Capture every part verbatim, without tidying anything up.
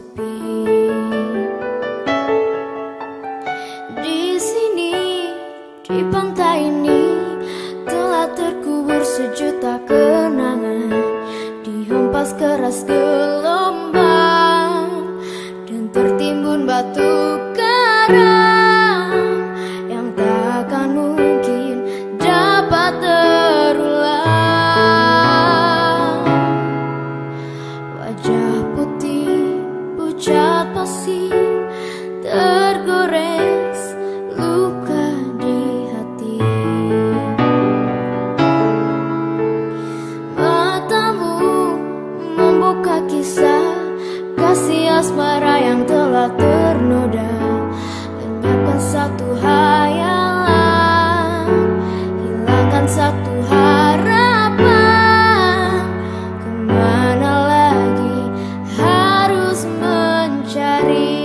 sepi. Di sini, di pantai ini telah terkubur sejuta kenangan, dihempas keras gelombang dan tertimbun batu karang yang takkan mungkin dapat terulang. Wajah putih pucat pasi tergores luka di hati. Matamu membuka kisah kasih asmara yang telah ternoda, lenyapkan satu hayalan, hilangkan satu harapan. Kemana lagi harus mencari?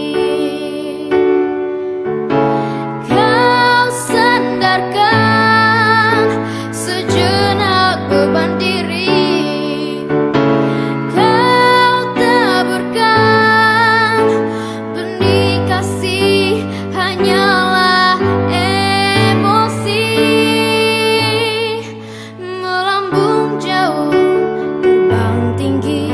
Kau sandarkan sejenak beban diri, kau taburkan benih kasih, hanyalah emosi. Melambung jauh, terbang tinggi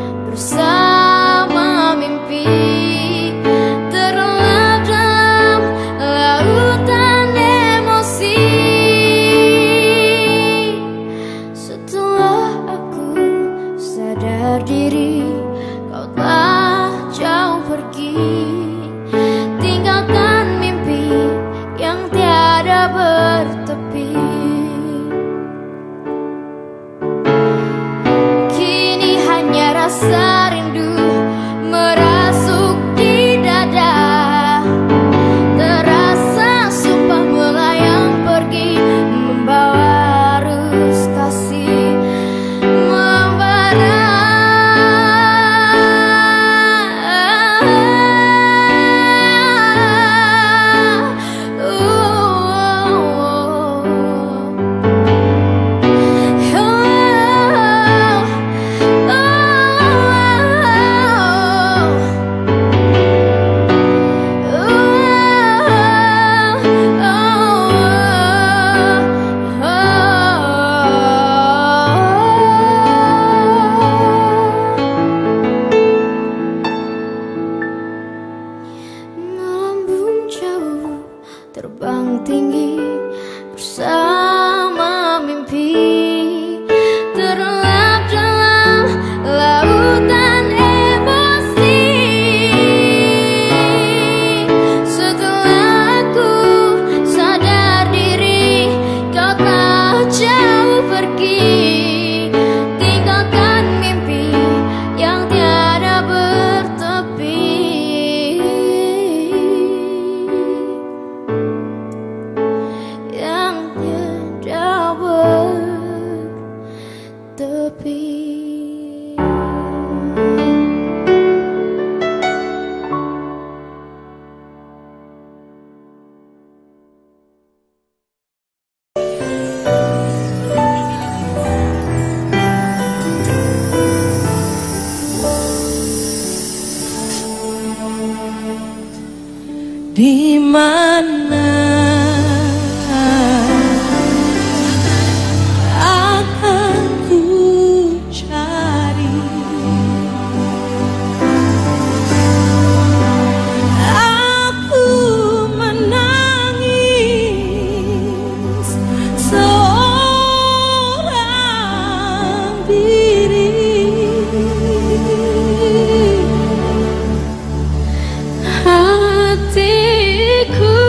bersama mimpi, terlelap dalam lautan emosi. Setelah aku sadar diri, kau telah jauh pergi, tinggalkan mimpi yang tiada bertepi. Kini hanya rasa rindu merasuk di dada, terasa sumpah melayang pergi, membawa arus kasih membara. Melambung jauh, terbang tinggi bersama mimpi, terlelap dalam lautan emosi. Setelah aku sadar diri, kau telah jauh pergi, tinggalkan mimpi yang tiada bertepi. Yang tiada bertepi. Di mana akan ku cari aku menangis seorang diri. Hatiku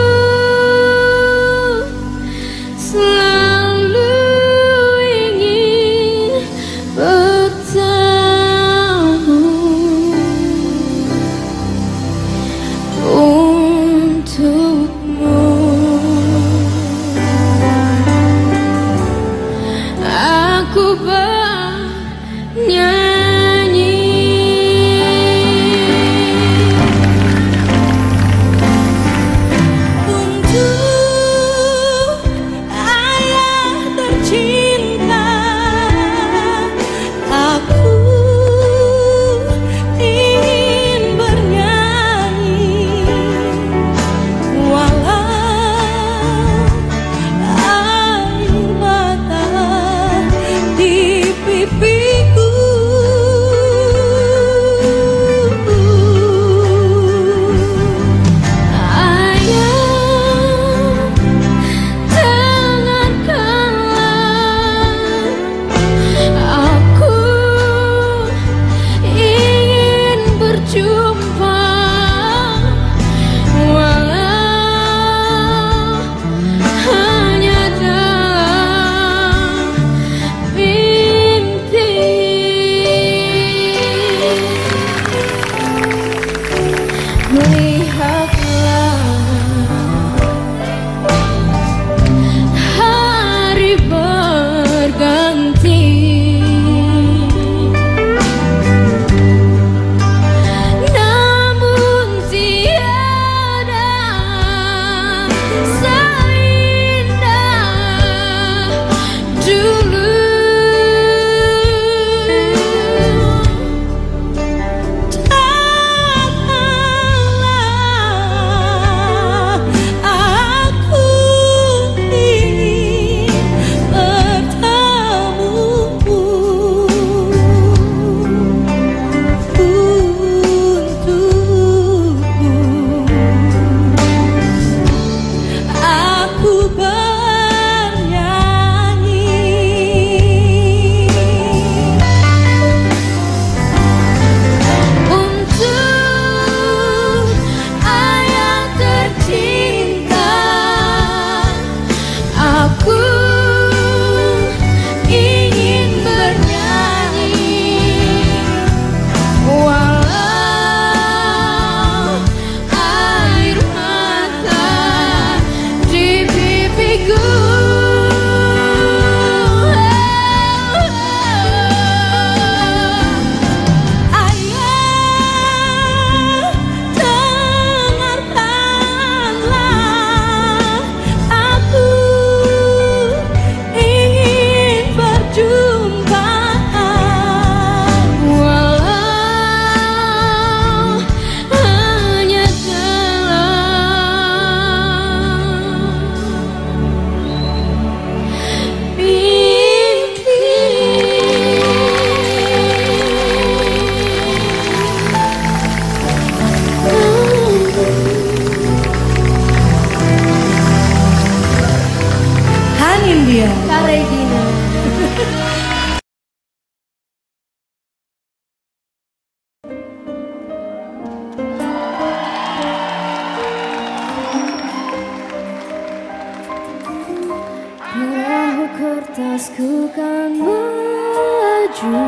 kertasku kan maju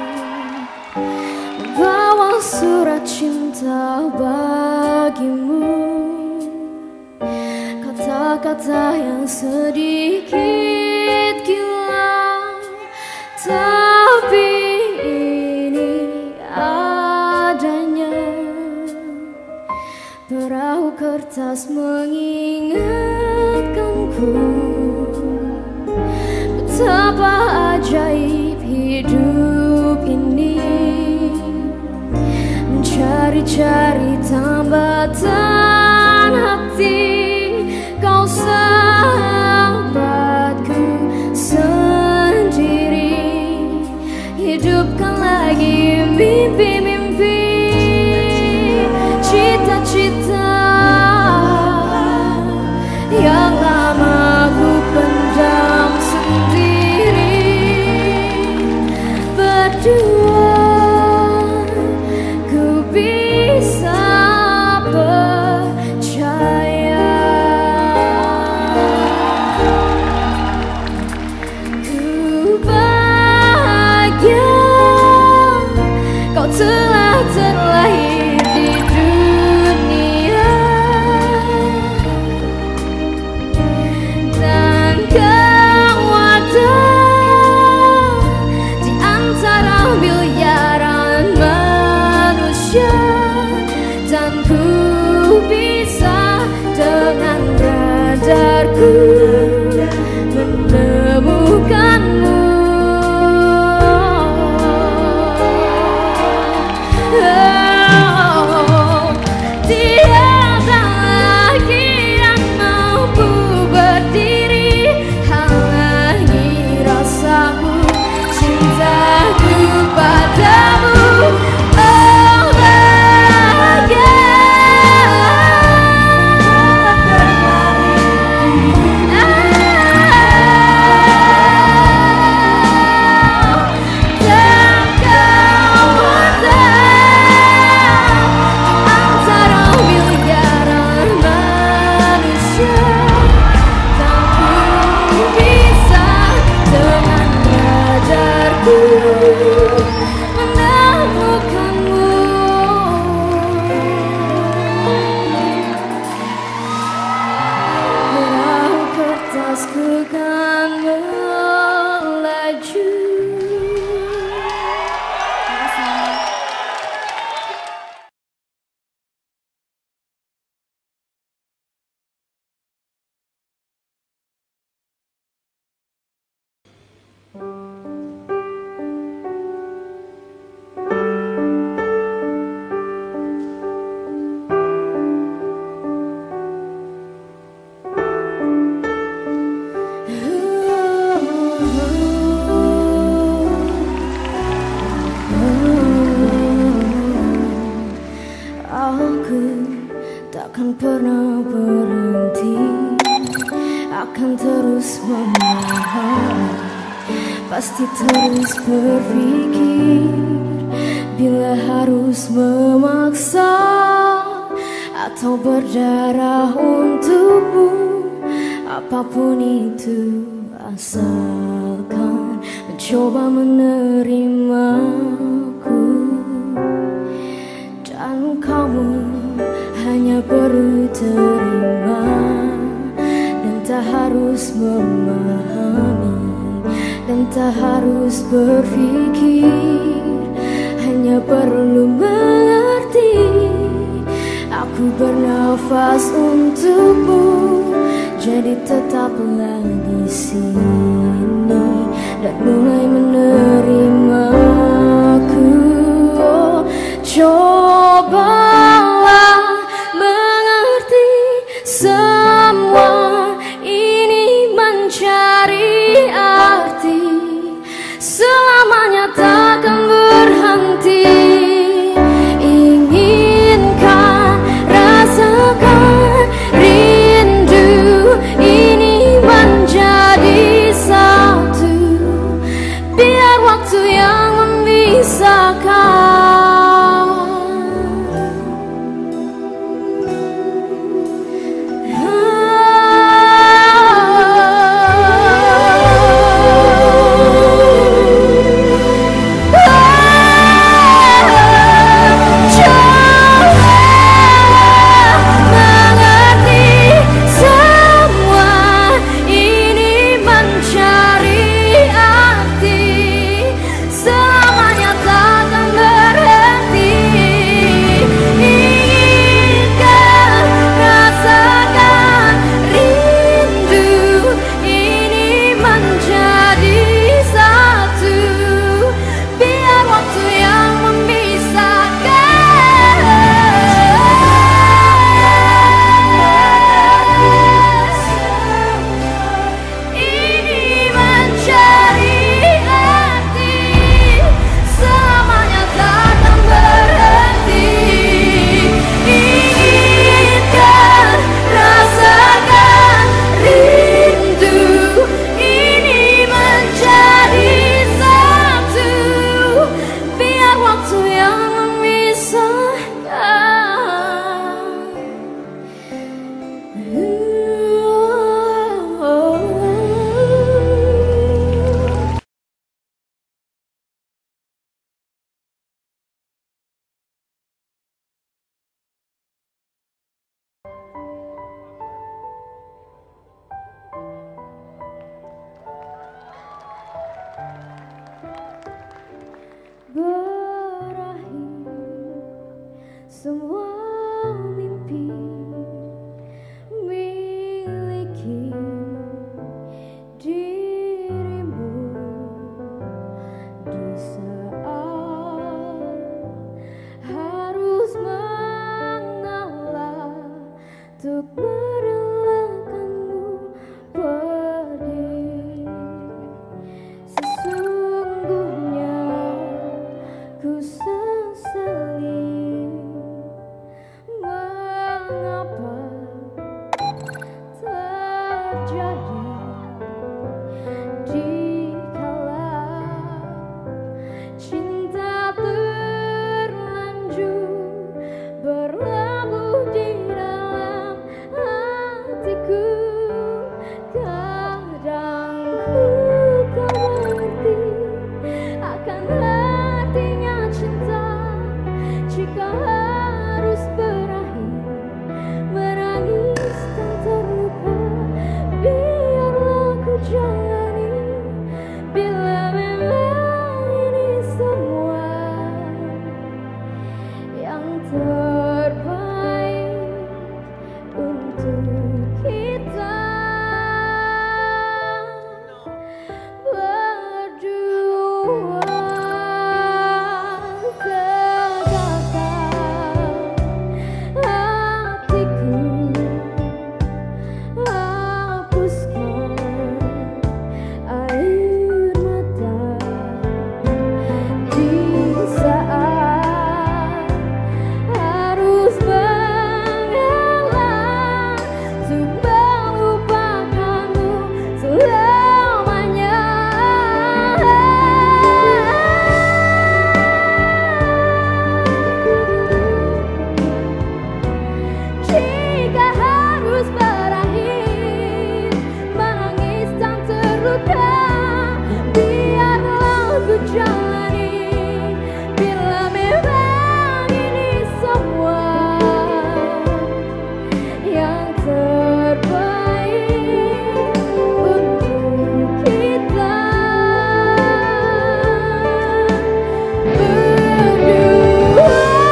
bawa surat cinta bagimu, kata-kata yang sedikit gila, tapi ini adanya. Perahu kertas mengingatkanku betapa ajaib hidup ini, mencari-cari tambatan hati. Kau sahabatku sendiri, hidupkan lagi mimpi-mimpi, cita-cita yang lama ku pendam sendiri. Berdua ku bisa percaya, ku bahagia kau telah terlahir di dunia, dan kau ada di antara miliaran manusia, dan ku bisa dengan radarku menemukanmu. Oh, tiada lagi yang mampu berdiri halangi rasaku, cintaku padamu. Oh bahagia, dan kau ada antara miliaran manusia, dan ku bisa dengan radarku menemukanmu. Perahu kertasku kan melaju. Aku takkan pernah berhenti, akan terus memahami, pasti terus berpikir. Bila harus memaksa atau berdarah untukmu, apapun itu asalkan mencoba menerimaku. Dan kamu hanya perlu terima, dan tak harus memahami, dan tak harus berpikir, hanya perlu mengerti. Aku bernafas untukmu, jadi tetaplah di sini dan mulai menerimaku. Oh, cobalah mengerti, semua ini mencari arti, selamanya takkan berhenti. Inginkan, rasakan rindu ini menjadi satu, biar waktu yang memisahkan cinta terlanjur berlabuh di dalam hatiku. Kadang ku tak mengerti akan artinya cinta jika harus berakhir menangis dan terluka. Biarlah ku jalani bila memang ini semua yang terbaik untuk kita berdua. Tegakkan hatiku, hapuskan air mata di saat harus mengalah untuk melupakanmu selamanya. Jika harus berakhir menangis dan terluka, biarlah ku jalani bila memang ini semua yang terbaik untuk kita berdua.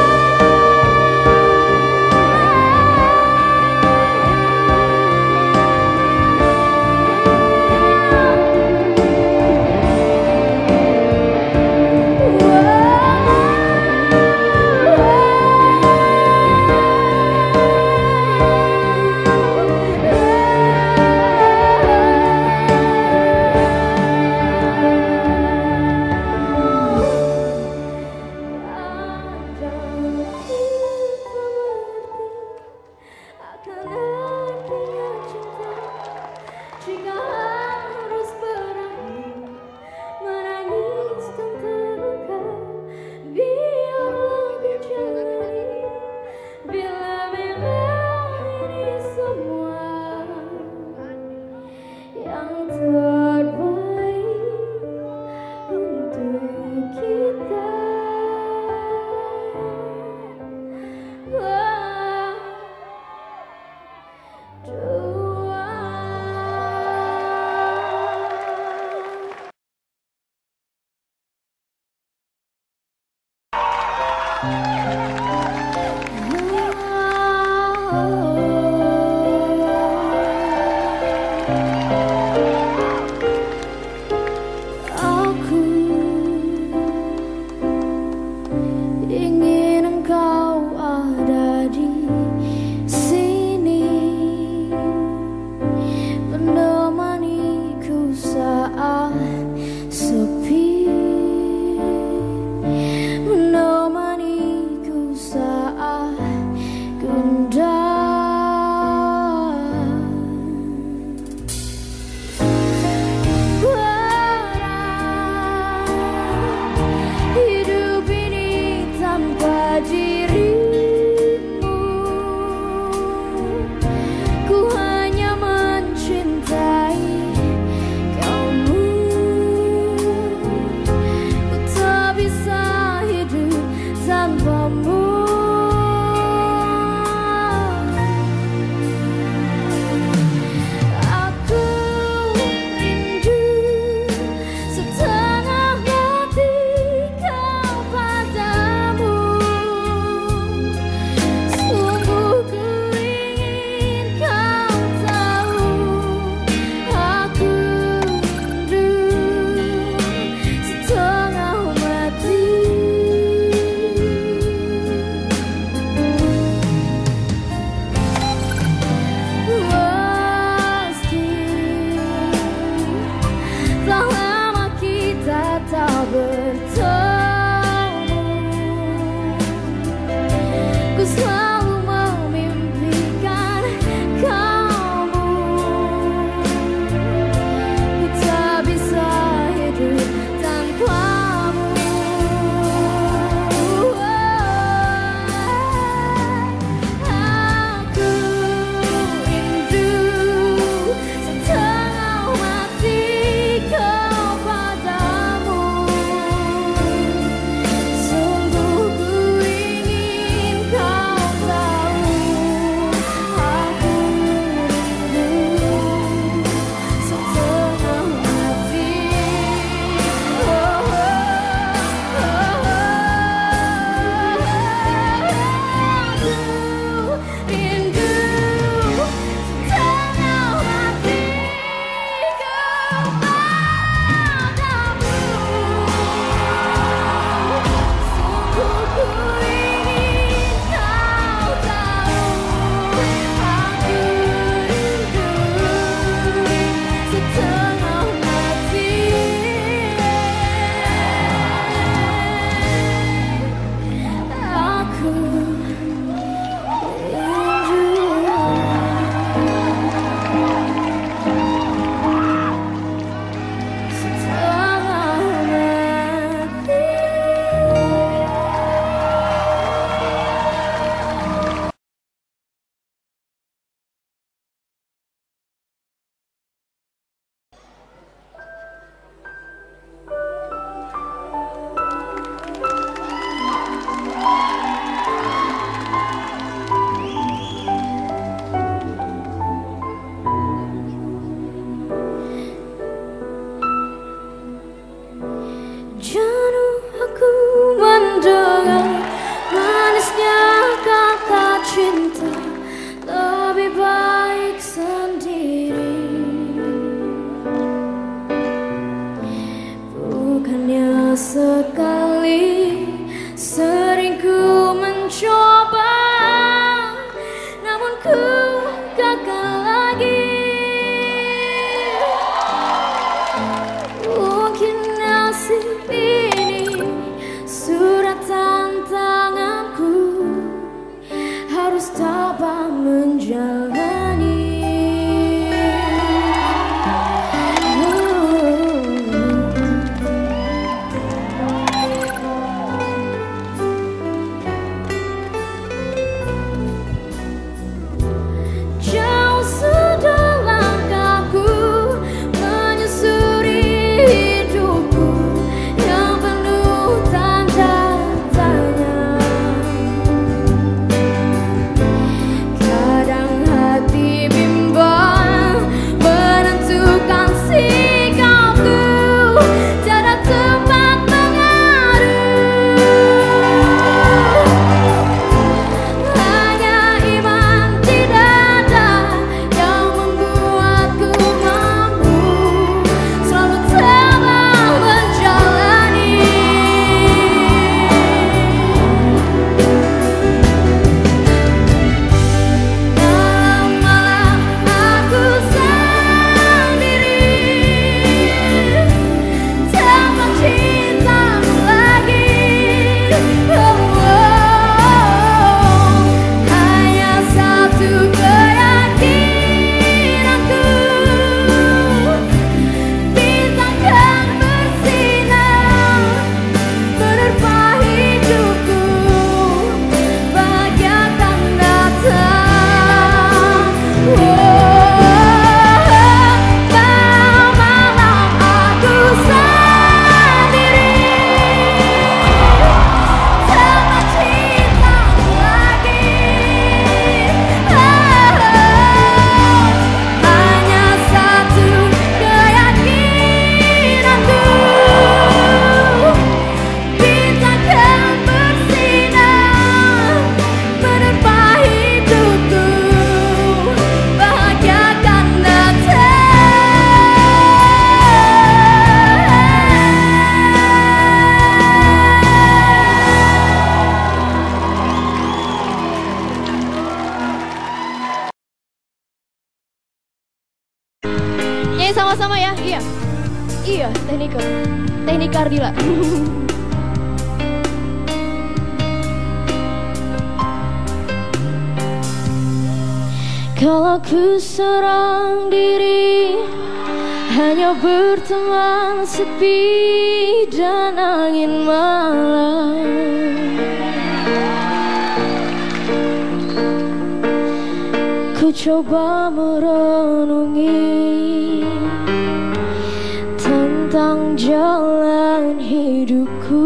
Akan artinya cinta jika harus berakhir menangis dan terluka. Biarlah ku jalani bila memang ini semua yang terbaik untuk kita berdua. Aku ingin engkau ada di sini, menemaniku saat sepi, menemaniku kali sering ku mencoba, namun ku gagal lagi. Mungkin nasib ini surat tantanganku, harus tabah menjalani. Jauh sudah langkahku menyusuri hidupku yang penuh tanda tanya. Kadang hati bimbang menentukan sikapku, tiada tempat mengadu. Hanya iman di dada yang membuatku mampu selalu tabah menjalani. Malam-malam aku sendiri tanpa cintamu lagi. Oh, oh, hanya satu keyakinanku, bintang kan bersinar menerpa hidupku, bahagia akan datang. Malam-malam aku sendiri tanpa cintamu lagi. Hanya satu keyakinanku, bintang kan bersinar menerpa hidupku, bahagia akan datang. Nyanyi sama-sama ya, iya. Iya, teknik teknik Ardila. Kalau ku seorang diri, hanya berteman sepi dan angin malam. Ku coba merenungi tentang jalan hidupku.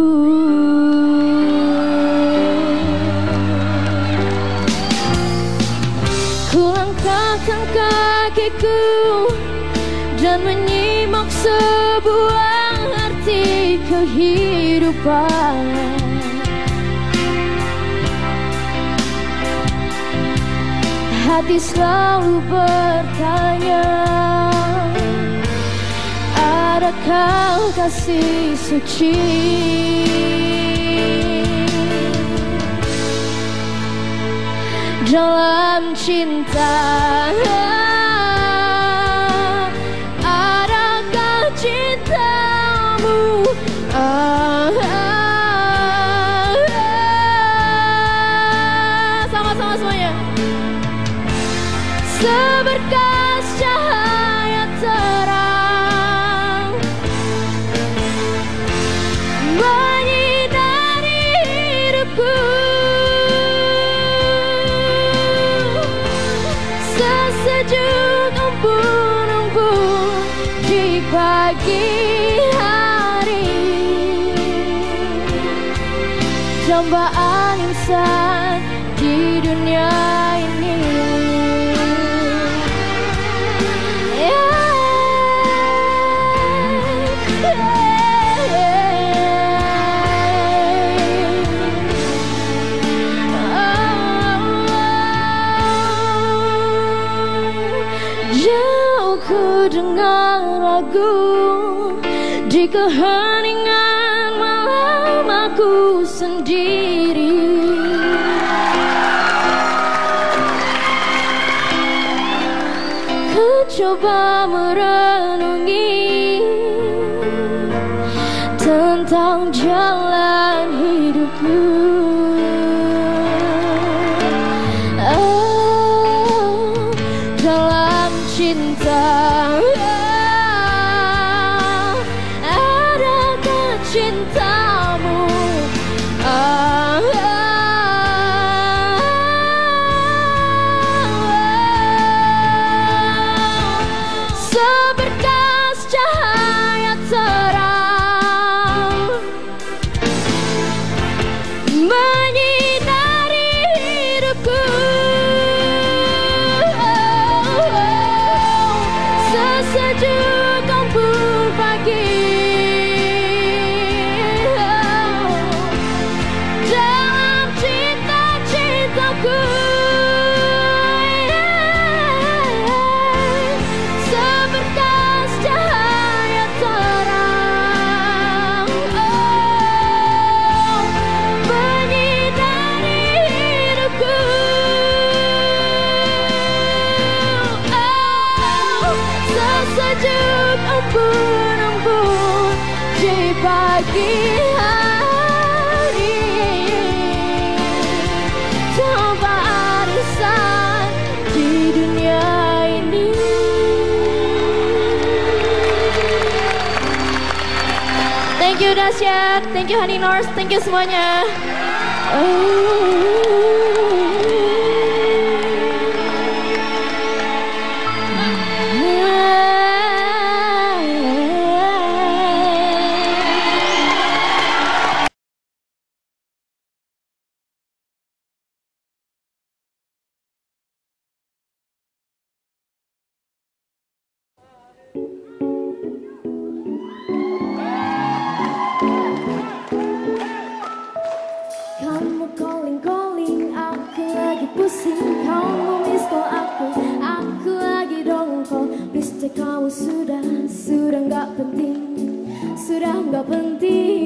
Ku langkahkan kakiku dan menyimak sebuah arti kehidupan. Hati selalu bertanya, adakah kasih suci dalam cinta? Adakah cintamu ah, ah, ah. Sama-sama semuanya. Seberkas cahaya terang menyinari hidupku, sesejuk embun-embun di pagi hari, dambaan insan di dunia ini. Jauh ku dengar lagu di keheningan malam, sendiri. Ku coba merenungi tentang jalan hidupku. Oh, dalam cinta, oh, adakah cintamu? Oh, seberkas cahaya terang menyinari hidupku. Sesejuk embun pagi dalam cinta-cintaku. Seberkas cahaya terang, oh, menyinari hidupku. Oh, sesejuk embun-embun di pagi hari tanpa arisan di dunia ini. Thank you Dahsyat, thank you Honey North, thank you semuanya. Kamu calling-calling, aku lagi pusing. Kamu miss call aku, aku lagi dongkol. Please cek kamu sudah, sudah nggak penting, sudah nggak penting.